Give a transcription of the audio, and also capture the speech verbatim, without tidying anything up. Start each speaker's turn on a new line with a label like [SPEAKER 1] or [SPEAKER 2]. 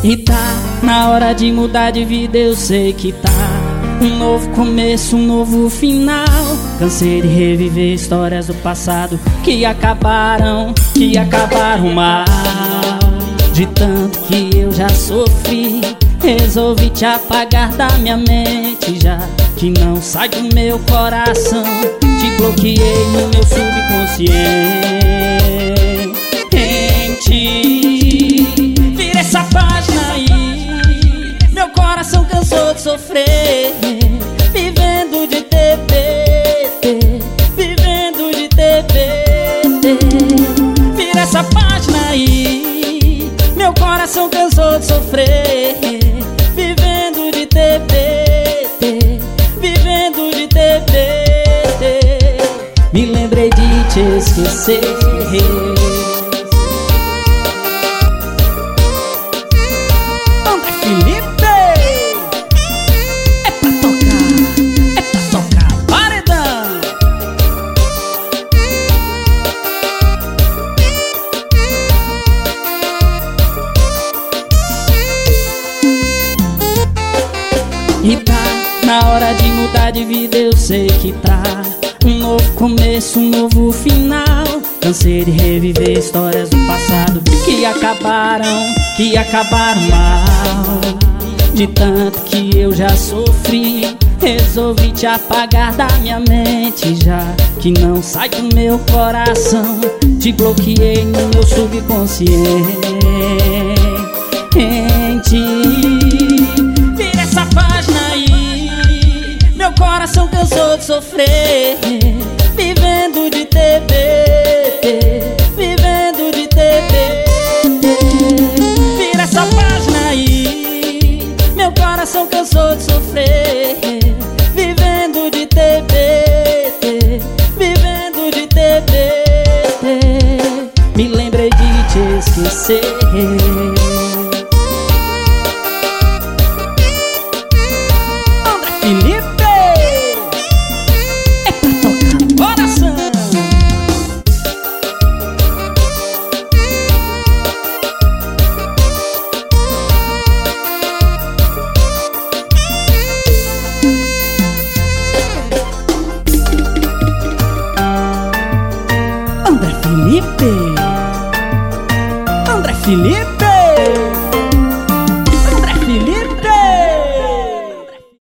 [SPEAKER 1] E tá na hora de mudar de vida, eu sei que tá. Um novo começo, um novo final. Cansei de reviver histórias do passado que acabaram, que acabaram mal. De tanto que eu já sofri, resolvi te apagar da minha mente, já que não sai do meu coração. Te bloqueei no meu subconsciente. Vira essa página aí, meu coração cansou de sofrer, vivendo de T B T, vivendo de T B T. Vira essa página aí, meu coração cansou de sofrer, vivendo de T B T, vivendo de T B T. Me lembrei de te esquecer. Anda, Felipe! É pra tocar, é pra tocar paredão. E tá na hora de mudar de vida, eu sei que tá. Um novo começo, um novo final. Cansei de reviver histórias do passado que acabaram, que acabaram mal. De tanto que eu já sofri, resolvi te apagar da minha mente, já que não sai do meu coração. Te bloqueei no meu subconsciente. Vira essa página aí, meu coração cansou de sofrer, vivendo de T B T, vivendo de T B T. Vira essa página aí, meu coração cansou de sofrer,